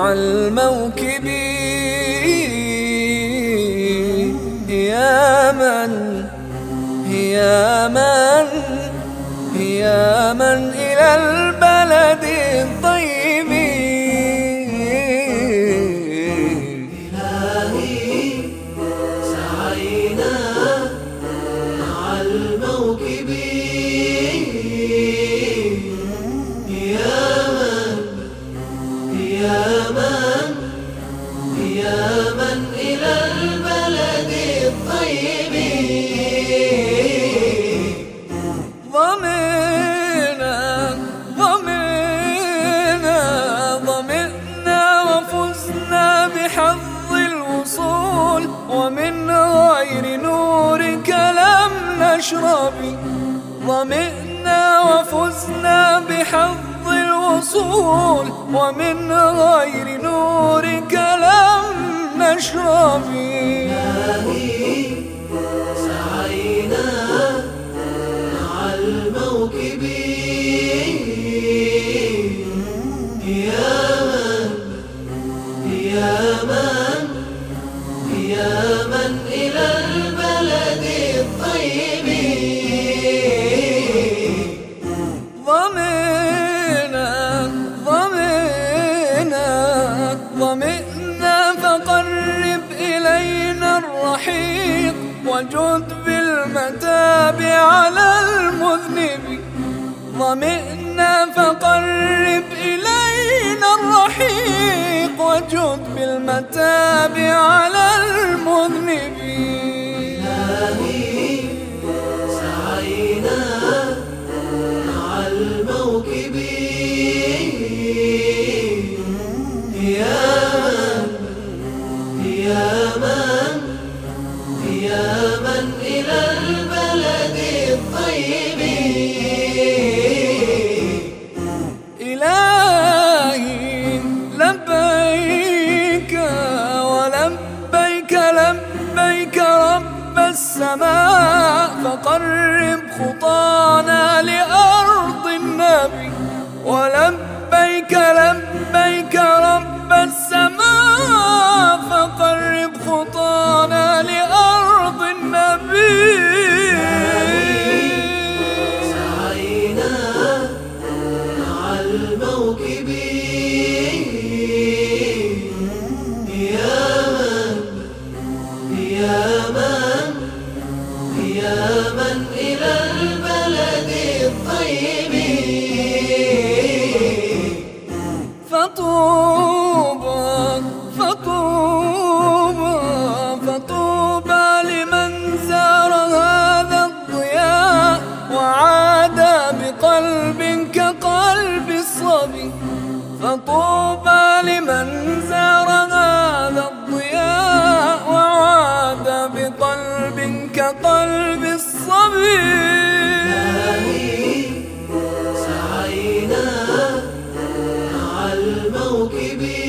مع الموكب. يا من إلى البلد الطيب. إلهي سعينا مع الموكب. يا من إلى البلد الطيب. ظمئنا وفزنا بحظ الوصول، ومن غير نورك لم نشرب. ظمئنا وفزنا بحظ الوصول، ومن غير نورك لم نشرب. إلهي سعينا مع الموكب. يا من إلى البلد الطيب. ظمئنا فقرب إلينا الرحيق، وجد بالمتاب على المذنب. ظمئنا فقرب إلينا الرحيق، وجد بالمتاب على المذنب. إلهي سعينا مع الموكب. يا من إلى البلد الطيب. إلهي لبيك ولبيك لبيك رب السماء، فقرب خطانا لأرض النبي. ولبيك لبيك رب السماء، فقرب خطانا لأرض النبي. سعينا مع الموكب. يا من إلى البلد الطيب. فطوبى لمن زار هذا الضياء، وعاد بقلب كقلب الصبي. فطوبى لمن زار هذا الضياء، وعاد بقلب كقلب الصبي. سعينا مع الموكب.